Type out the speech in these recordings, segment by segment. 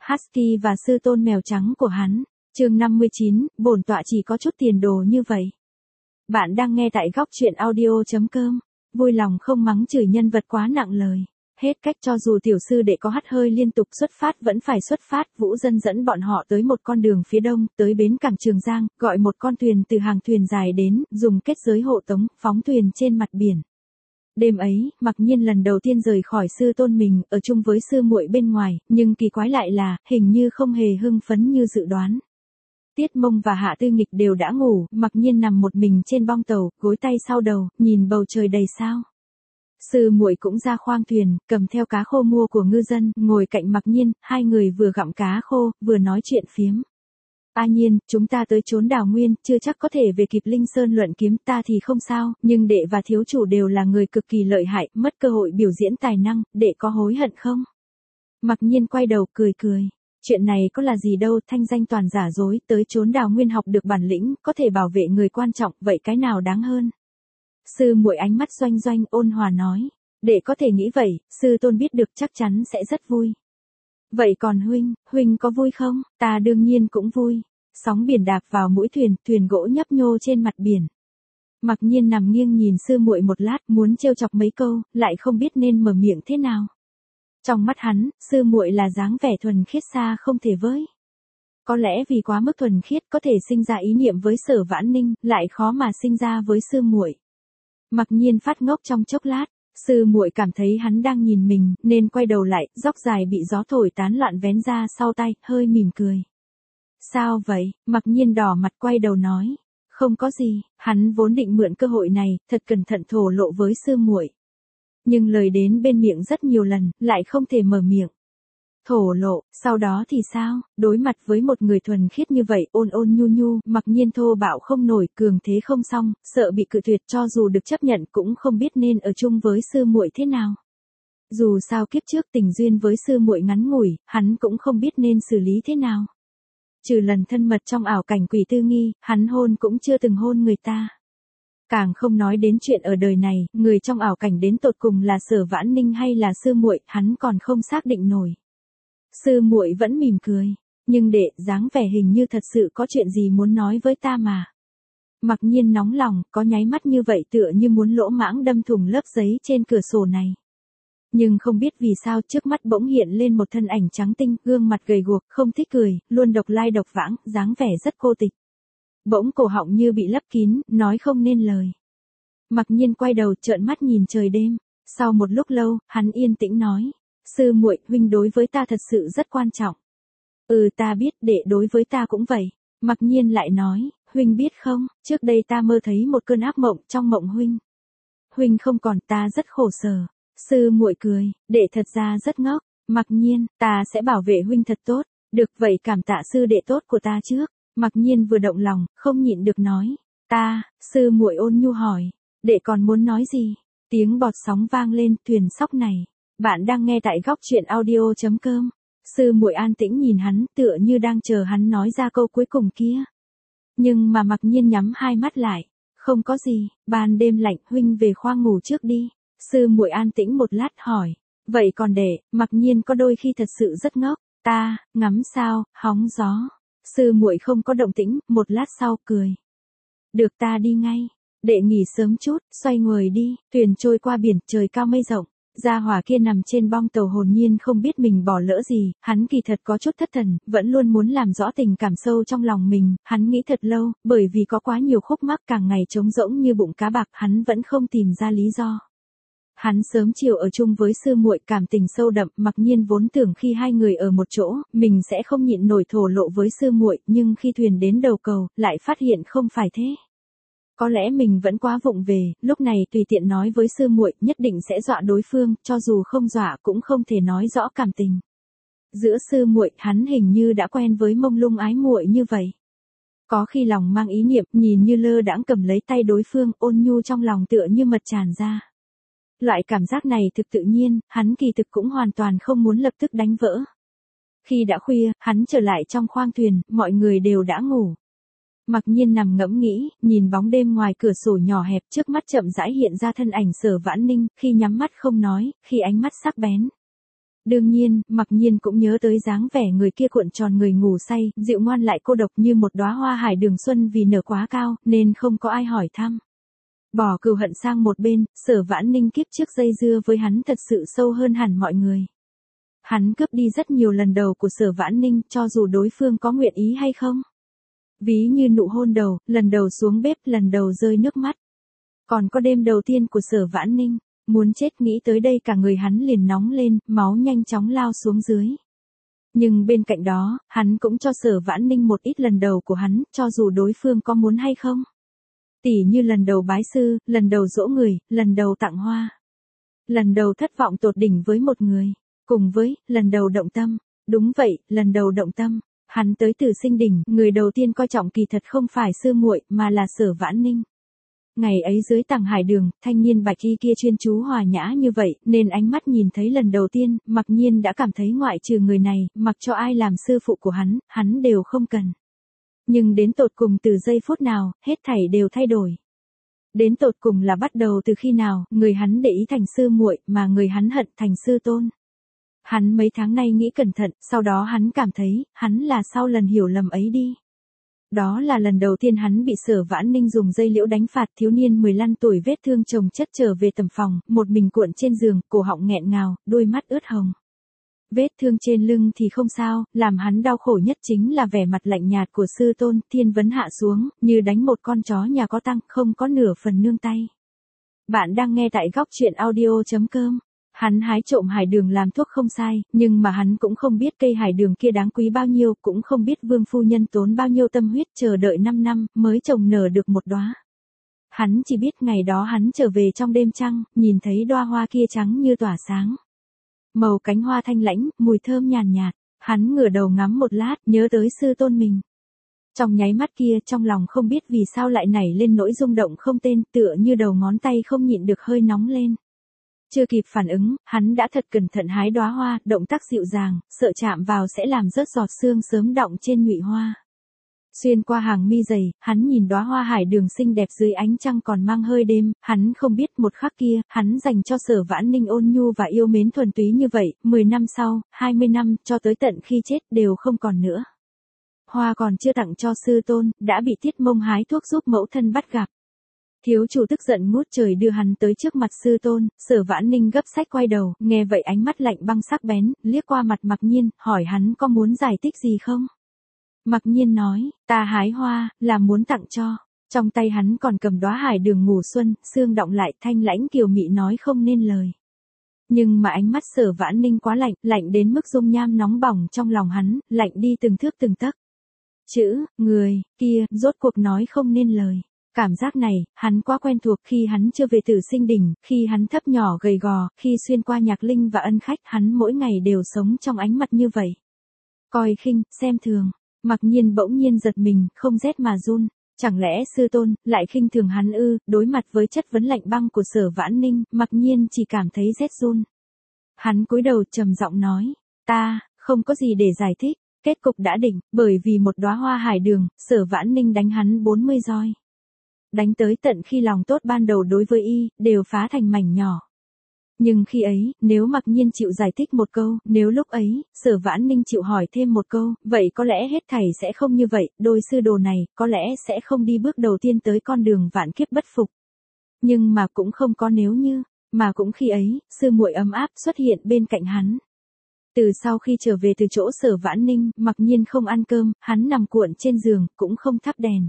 Husky và sư tôn mèo trắng của hắn. Chương 59, bổn tọa chỉ có chút tiền đồ như vậy. Bạn đang nghe tại góc truyện audio.com. Vui lòng không mắng chửi nhân vật quá nặng lời. Hết cách, cho dù tiểu sư đệ có hắt hơi liên tục xuất phát vẫn phải xuất phát. Vũ Dân dẫn bọn họ tới một con đường phía đông, tới bến cảng Trường Giang, gọi một con thuyền từ hàng thuyền dài đến, dùng kết giới hộ tống, phóng thuyền trên mặt biển. Đêm ấy, Mặc Nhiên lần đầu tiên rời khỏi sư tôn mình, ở chung với sư muội bên ngoài, nhưng kỳ quái lại là, hình như không hề hưng phấn như dự đoán. Tiết Mông và Hạ Tư Nghịch đều đã ngủ, Mặc Nhiên nằm một mình trên bong tàu, gối tay sau đầu, nhìn bầu trời đầy sao. Sư muội cũng ra khoang thuyền, cầm theo cá khô mua của ngư dân, ngồi cạnh Mặc Nhiên, hai người vừa gặm cá khô, vừa nói chuyện phiếm. A Nhiên, chúng ta tới chốn Đào Nguyên, chưa chắc có thể về kịp Linh Sơn luận kiếm, ta thì không sao, nhưng đệ và thiếu chủ đều là người cực kỳ lợi hại, mất cơ hội biểu diễn tài năng, đệ có hối hận không? Mặc Nhiên quay đầu cười cười. Chuyện này có là gì đâu, thanh danh toàn giả dối, tới chốn Đào Nguyên học được bản lĩnh, có thể bảo vệ người quan trọng, vậy cái nào đáng hơn? Sư muội ánh mắt doanh doanh ôn hòa nói, đệ có thể nghĩ vậy, sư tôn biết được chắc chắn sẽ rất vui. Vậy còn huynh có vui không? Ta đương nhiên cũng vui. Sóng biển đạp vào mũi thuyền, thuyền gỗ nhấp nhô trên mặt biển. Mặc Nhiên nằm nghiêng nhìn sư muội một lát, muốn trêu chọc mấy câu, lại không biết nên mở miệng thế nào. Trong mắt hắn, sư muội là dáng vẻ thuần khiết xa không thể với. Có lẽ vì quá mức thuần khiết có thể sinh ra ý niệm với Sở Vãn Ninh, lại khó mà sinh ra với sư muội. Mặc Nhiên phát ngốc trong chốc lát. Sư muội cảm thấy hắn đang nhìn mình, nên quay đầu lại, dóc dài bị gió thổi tán loạn vén ra sau tay, hơi mỉm cười. Sao vậy? Mặc Nhiên đỏ mặt quay đầu nói. Không có gì, hắn vốn định mượn cơ hội này, thật cẩn thận thổ lộ với sư muội. Nhưng lời đến bên miệng rất nhiều lần, lại không thể mở miệng. Thổ lộ, sau đó thì sao? Đối mặt với một người thuần khiết như vậy, ôn ôn nhu nhu, Mặc Nhiên thô bạo không nổi, cường thế không xong, sợ bị cự tuyệt, cho dù được chấp nhận cũng không biết nên ở chung với sư muội thế nào. Dù sao kiếp trước tình duyên với sư muội ngắn ngủi, hắn cũng không biết nên xử lý thế nào. Trừ lần thân mật trong ảo cảnh Quỷ Tư Nghi, hắn hôn cũng chưa từng hôn người ta. Càng không nói đến chuyện ở đời này, người trong ảo cảnh đến tột cùng là Sở Vãn Ninh hay là sư muội, hắn còn không xác định nổi. Sư muội vẫn mỉm cười, nhưng đệ, dáng vẻ hình như thật sự có chuyện gì muốn nói với ta mà. Mặc Nhiên nóng lòng, có nháy mắt như vậy tựa như muốn lỗ mãng đâm thủng lớp giấy trên cửa sổ này. Nhưng không biết vì sao trước mắt bỗng hiện lên một thân ảnh trắng tinh, gương mặt gầy guộc, không thích cười, luôn độc lai độc vãng, dáng vẻ rất cô tịch. Bỗng cổ họng như bị lấp kín, nói không nên lời. Mặc Nhiên quay đầu trợn mắt nhìn trời đêm, sau một lúc lâu, hắn yên tĩnh nói. Sư muội, huynh đối với ta thật sự rất quan trọng. Ta biết, đệ đối với ta cũng vậy. Mặc Nhiên lại nói, huynh biết không, trước đây ta mơ thấy một cơn ác mộng, trong mộng huynh không còn, ta rất khổ sở. Sư muội cười, đệ thật ra rất ngốc. Mặc Nhiên, ta sẽ bảo vệ huynh thật tốt. Được vậy, cảm tạ sư đệ tốt của ta trước. Mặc Nhiên vừa động lòng, không nhịn được nói. Sư muội ôn nhu hỏi, đệ còn muốn nói gì? Tiếng bọt sóng vang lên, thuyền sóc này. Bạn đang nghe tại góc truyện audio.com. Sư muội an tĩnh nhìn hắn, tựa như đang chờ hắn nói ra câu cuối cùng kia. Nhưng mà Mặc Nhiên nhắm hai mắt lại. Không có gì, ban đêm lạnh, huynh về khoang ngủ trước đi. Sư muội an tĩnh một lát hỏi. Vậy còn đệ, Mặc Nhiên có đôi khi thật sự rất ngốc. Ngắm sao, hóng gió. Sư muội không có động tĩnh, một lát sau cười. Được, ta đi ngay. Đệ nghỉ sớm chút, xoay người đi. Thuyền trôi qua biển, trời cao mây rộng. Gia hỏa kia nằm trên bong tàu hồn nhiên không biết mình bỏ lỡ gì, hắn kỳ thật có chút thất thần, vẫn luôn muốn làm rõ tình cảm sâu trong lòng mình, hắn nghĩ thật lâu, bởi vì có quá nhiều khúc mắc càng ngày trống rỗng như bụng cá bạc, hắn vẫn không tìm ra lý do. Hắn sớm chiều ở chung với sư muội, cảm tình sâu đậm, Mặc Nhiên vốn tưởng khi hai người ở một chỗ, mình sẽ không nhịn nổi thổ lộ với sư muội, nhưng khi thuyền đến đầu cầu, lại phát hiện không phải thế. Có lẽ mình vẫn quá vụng về, lúc này tùy tiện nói với sư muội, nhất định sẽ dọa đối phương, cho dù không dọa cũng không thể nói rõ cảm tình. Giữa sư muội, hắn hình như đã quen với mông lung ái muội như vậy. Có khi lòng mang ý niệm, nhìn như lơ đãng cầm lấy tay đối phương, ôn nhu trong lòng tựa như mật tràn ra. Loại cảm giác này thực tự nhiên, hắn kỳ thực cũng hoàn toàn không muốn lập tức đánh vỡ. Khi đã khuya, hắn trở lại trong khoang thuyền, mọi người đều đã ngủ. Mặc Nhiên nằm ngẫm nghĩ, nhìn bóng đêm ngoài cửa sổ nhỏ hẹp, trước mắt chậm rãi hiện ra thân ảnh Sở Vãn Ninh, khi nhắm mắt không nói, khi ánh mắt sắc bén. Đương nhiên, Mặc Nhiên cũng nhớ tới dáng vẻ người kia cuộn tròn người ngủ say, dịu ngoan lại cô độc như một đóa hoa hải đường xuân vì nở quá cao, nên không có ai hỏi thăm. Bỏ cừu hận sang một bên, Sở Vãn Ninh kiếp trước dây dưa với hắn thật sự sâu hơn hẳn mọi người. Hắn cướp đi rất nhiều lần đầu của Sở Vãn Ninh, cho dù đối phương có nguyện ý hay không. Ví như nụ hôn đầu, lần đầu xuống bếp, lần đầu rơi nước mắt. Còn có đêm đầu tiên của Sở Vãn Ninh, muốn chết nghĩ tới đây cả người hắn liền nóng lên, máu nhanh chóng lao xuống dưới. Nhưng bên cạnh đó, hắn cũng cho Sở Vãn Ninh một ít lần đầu của hắn, cho dù đối phương có muốn hay không. Tỉ như lần đầu bái sư, lần đầu dỗ người, lần đầu tặng hoa. Lần đầu thất vọng tột đỉnh với một người. Cùng với, lần đầu động tâm. Đúng vậy, lần đầu động tâm. Hắn tới từ Sinh Đỉnh, người đầu tiên coi trọng kỳ thật không phải sư muội mà là Sở Vãn Ninh. Ngày ấy dưới tầng hải đường, thanh niên bạch y kia chuyên chú hòa nhã như vậy, nên ánh mắt nhìn thấy lần đầu tiên, Mặc Nhiên đã cảm thấy ngoại trừ người này, mặc cho ai làm sư phụ của hắn đều không cần. Nhưng đến tột cùng từ giây phút nào, hết thảy đều thay đổi. Đến tột cùng là bắt đầu từ khi nào, người hắn để ý thành sư muội, mà người hắn hận thành sư tôn. Hắn mấy tháng nay nghĩ cẩn thận, sau đó hắn cảm thấy, hắn là sau lần hiểu lầm ấy đi. Đó là lần đầu tiên hắn bị Sở Vãn Ninh dùng dây liễu đánh phạt, thiếu niên 15 tuổi vết thương chồng chất trở về tầm phòng, một mình cuộn trên giường, cổ họng nghẹn ngào, đôi mắt ướt hồng. Vết thương trên lưng thì không sao, làm hắn đau khổ nhất chính là vẻ mặt lạnh nhạt của sư tôn, thiên vấn hạ xuống, như đánh một con chó nhà có tăng, không có nửa phần nương tay. Bạn đang nghe tại góc truyện audio.com. Hắn hái trộm hải đường làm thuốc không sai, nhưng mà hắn cũng không biết cây hải đường kia đáng quý bao nhiêu, cũng không biết vương phu nhân tốn bao nhiêu tâm huyết chờ đợi 5 năm, mới trồng nở được một đóa. Hắn chỉ biết ngày đó hắn trở về trong đêm trăng, nhìn thấy đóa hoa kia trắng như tỏa sáng. Màu cánh hoa thanh lãnh, mùi thơm nhàn nhạt, hắn ngửa đầu ngắm một lát, nhớ tới sư tôn mình. Trong nháy mắt kia, trong lòng không biết vì sao lại nảy lên nỗi rung động không tên, tựa như đầu ngón tay không nhịn được hơi nóng lên. Chưa kịp phản ứng, hắn đã thật cẩn thận hái đóa hoa, động tác dịu dàng, sợ chạm vào sẽ làm rớt giọt sương sớm đọng trên nhụy hoa. Xuyên qua hàng mi dày, hắn nhìn đóa hoa hải đường xinh đẹp dưới ánh trăng còn mang hơi đêm, hắn không biết một khắc kia, hắn dành cho Sở Vãn Ninh ôn nhu và yêu mến thuần túy như vậy, 10 năm sau, 20 năm, cho tới tận khi chết đều không còn nữa. Hoa còn chưa tặng cho sư tôn, đã bị Tiết Mông hái thuốc giúp mẫu thân bắt gặp. Thiếu chủ tức giận ngút trời đưa hắn tới trước mặt sư tôn, Sở Vãn Ninh gấp sách quay đầu, nghe vậy ánh mắt lạnh băng sắc bén, liếc qua mặt Mặc Nhiên, hỏi hắn có muốn giải thích gì không? Mặc Nhiên nói, ta hái hoa, là muốn tặng cho. Trong tay hắn còn cầm đóa hải đường ngủ xuân, xương động lại thanh lãnh kiều mị nói không nên lời. Nhưng mà ánh mắt Sở Vãn Ninh quá lạnh, lạnh đến mức dung nham nóng bỏng trong lòng hắn, lạnh đi từng thước từng tấc. Chữ, người, kia, rốt cuộc nói không nên lời. Cảm giác này, hắn quá quen thuộc khi hắn chưa về từ Sinh Đỉnh, khi hắn thấp nhỏ gầy gò, khi xuyên qua Nhạc Linh và Ân Khách, hắn mỗi ngày đều sống trong ánh mặt như vậy. Coi khinh, xem thường. Mặc Nhiên bỗng nhiên giật mình, không rét mà run. Chẳng lẽ sư tôn, lại khinh thường hắn ư? Đối mặt với chất vấn lạnh băng của Sở Vãn Ninh, Mặc Nhiên chỉ cảm thấy rét run. Hắn cúi đầu trầm giọng nói, ta, không có gì để giải thích, kết cục đã định, bởi vì một đóa hoa hải đường, Sở Vãn Ninh đánh hắn 40 roi. Đánh tới tận khi lòng tốt ban đầu đối với y, đều phá thành mảnh nhỏ. Nhưng khi ấy, nếu Mặc Nhiên chịu giải thích một câu, nếu lúc ấy, Sở Vãn Ninh chịu hỏi thêm một câu, vậy có lẽ hết thảy sẽ không như vậy, đôi sư đồ này, có lẽ sẽ không đi bước đầu tiên tới con đường vạn kiếp bất phục. Nhưng mà cũng không có nếu như, mà cũng khi ấy, sư muội ấm áp xuất hiện bên cạnh hắn. Từ sau khi trở về từ chỗ Sở Vãn Ninh, Mặc Nhiên không ăn cơm, hắn nằm cuộn trên giường, cũng không thắp đèn.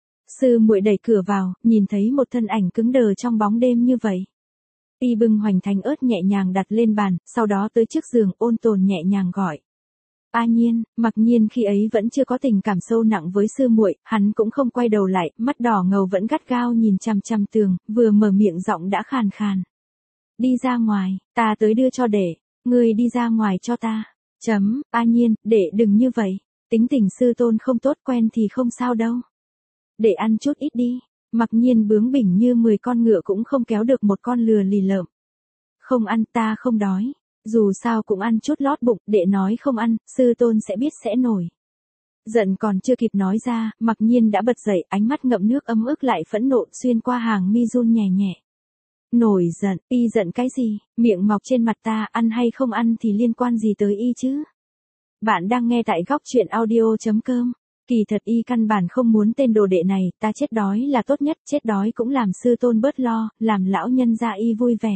Sư muội đẩy cửa vào, nhìn thấy một thân ảnh cứng đờ trong bóng đêm như vậy. Y bưng hoành thánh ớt nhẹ nhàng đặt lên bàn, sau đó tới trước giường ôn tồn nhẹ nhàng gọi. A Nhiên, Mặc Nhiên khi ấy vẫn chưa có tình cảm sâu nặng với sư muội, hắn cũng không quay đầu lại, mắt đỏ ngầu vẫn gắt gao nhìn chằm chằm tường, vừa mở miệng giọng đã khàn khàn. Đi ra ngoài, ta tới đưa cho đệ, ngươi đi ra ngoài cho ta. A Nhiên, đệ đừng như vậy, tính tình sư tôn không tốt quen thì không sao đâu. Để ăn chút ít đi. Mặc Nhiên bướng bỉnh như 10 con ngựa cũng không kéo được một con lừa lì lợm. Không ăn, ta không đói. Dù sao cũng ăn chút lót bụng, đệ nói không ăn, sư tôn sẽ biết sẽ nổi. Giận còn chưa kịp nói ra, Mặc Nhiên đã bật dậy, ánh mắt ngậm nước ấm ức lại phẫn nộ xuyên qua hàng mi run nhẹ nhẹ. Nổi giận, y giận cái gì, miệng mọc trên mặt ta, ăn hay không ăn thì liên quan gì tới y chứ? Bạn đang nghe tại góc chuyện audio.com. Kỳ thật y căn bản không muốn tên đồ đệ này, ta chết đói là tốt nhất, chết đói cũng làm sư tôn bớt lo, làm lão nhân gia y vui vẻ.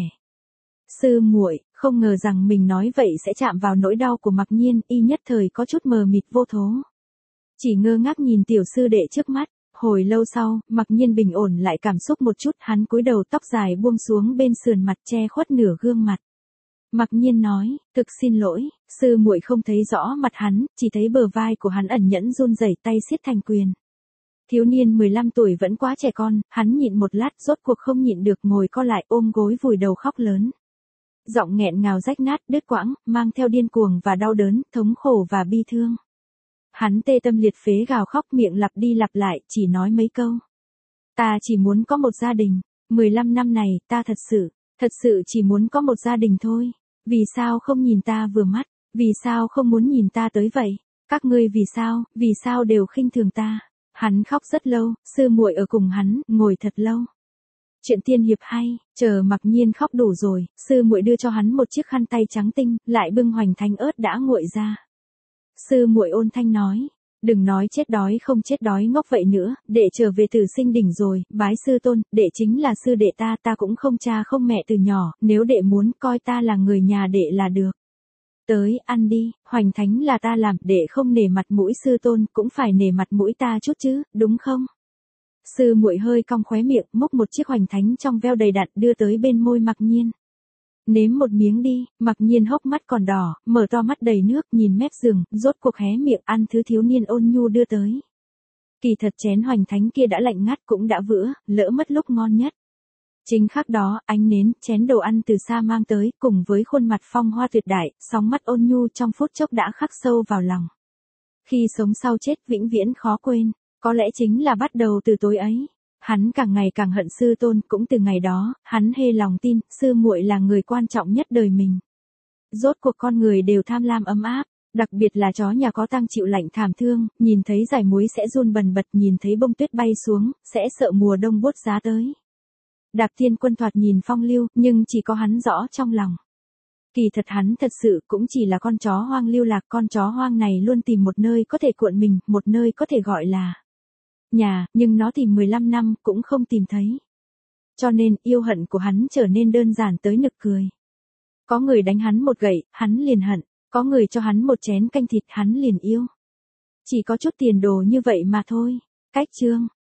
Sư muội, không ngờ rằng mình nói vậy sẽ chạm vào nỗi đau của Mặc Nhiên, y nhất thời có chút mờ mịt vô thố. Chỉ ngơ ngác nhìn tiểu sư đệ trước mắt, hồi lâu sau, Mặc Nhiên bình ổn lại cảm xúc một chút, hắn cúi đầu tóc dài buông xuống bên sườn mặt che khuất nửa gương mặt. Mặc Nhiên nói, thực xin lỗi, sư muội không thấy rõ mặt hắn, chỉ thấy bờ vai của hắn ẩn nhẫn run rẩy, tay siết thành quyền. Thiếu niên 15 tuổi vẫn quá trẻ con, hắn nhịn một lát rốt cuộc không nhịn được ngồi co lại ôm gối vùi đầu khóc lớn. Giọng nghẹn ngào rách nát đứt quãng, mang theo điên cuồng và đau đớn, thống khổ và bi thương. Hắn tê tâm liệt phế gào khóc, miệng lặp đi lặp lại, chỉ nói mấy câu. Ta chỉ muốn có một gia đình, 15 năm này, ta thật sự chỉ muốn có một gia đình thôi. Vì sao không nhìn ta vừa mắt, vì sao không muốn nhìn ta tới vậy? Các ngươi vì sao đều khinh thường ta? Hắn khóc rất lâu, sư muội ở cùng hắn, ngồi thật lâu. Chuyện tiên hiệp hay, chờ Mặc Nhiên khóc đủ rồi, sư muội đưa cho hắn một chiếc khăn tay trắng tinh, lại bưng hoành thánh ớt đã nguội ra. Sư muội ôn thanh nói, đừng nói chết đói không chết đói ngốc vậy nữa, đệ trở về tử sinh đỉnh rồi, bái sư tôn, đệ chính là sư đệ ta cũng không cha không mẹ từ nhỏ, nếu đệ muốn coi ta là người nhà đệ là được. Tới, ăn đi, hoành thánh là ta làm, đệ không nể mặt mũi sư tôn, cũng phải nể mặt mũi ta chút chứ, đúng không? Sư muội hơi cong khóe miệng, múc một chiếc hoành thánh trong veo đầy đặn đưa tới bên môi Mặc Nhiên. Nếm một miếng đi, Mặc Nhiên hốc mắt còn đỏ, mở to mắt đầy nước, nhìn mép giường, rốt cuộc hé miệng ăn thứ thiếu niên ôn nhu đưa tới. Kỳ thật chén hoành thánh kia đã lạnh ngắt cũng đã vữa, lỡ mất lúc ngon nhất. Chính khắc đó, ánh nến, chén đồ ăn từ xa mang tới, cùng với khuôn mặt phong hoa tuyệt đại, sóng mắt ôn nhu trong phút chốc đã khắc sâu vào lòng. Khi sống sau chết vĩnh viễn khó quên, có lẽ chính là bắt đầu từ tối ấy. Hắn càng ngày càng hận sư tôn, cũng từ ngày đó, hắn hê lòng tin, sư muội là người quan trọng nhất đời mình. Rốt cuộc con người đều tham lam ấm áp, đặc biệt là chó nhà có tang chịu lạnh thảm thương, nhìn thấy dải muối sẽ run bần bật, nhìn thấy bông tuyết bay xuống, sẽ sợ mùa đông buốt giá tới. Đạp Thiên Quân thoạt nhìn phong lưu, nhưng chỉ có hắn rõ trong lòng. Kỳ thật hắn thật sự cũng chỉ là con chó hoang lưu lạc, con chó hoang này luôn tìm một nơi có thể cuộn mình, một nơi có thể gọi là nhà, nhưng nó tìm 15 năm cũng không tìm thấy. Cho nên yêu hận của hắn trở nên đơn giản tới nực cười. Có người đánh hắn một gậy, hắn liền hận, có người cho hắn một chén canh thịt, hắn liền yêu. Chỉ có chút tiền đồ như vậy mà thôi. Cách chương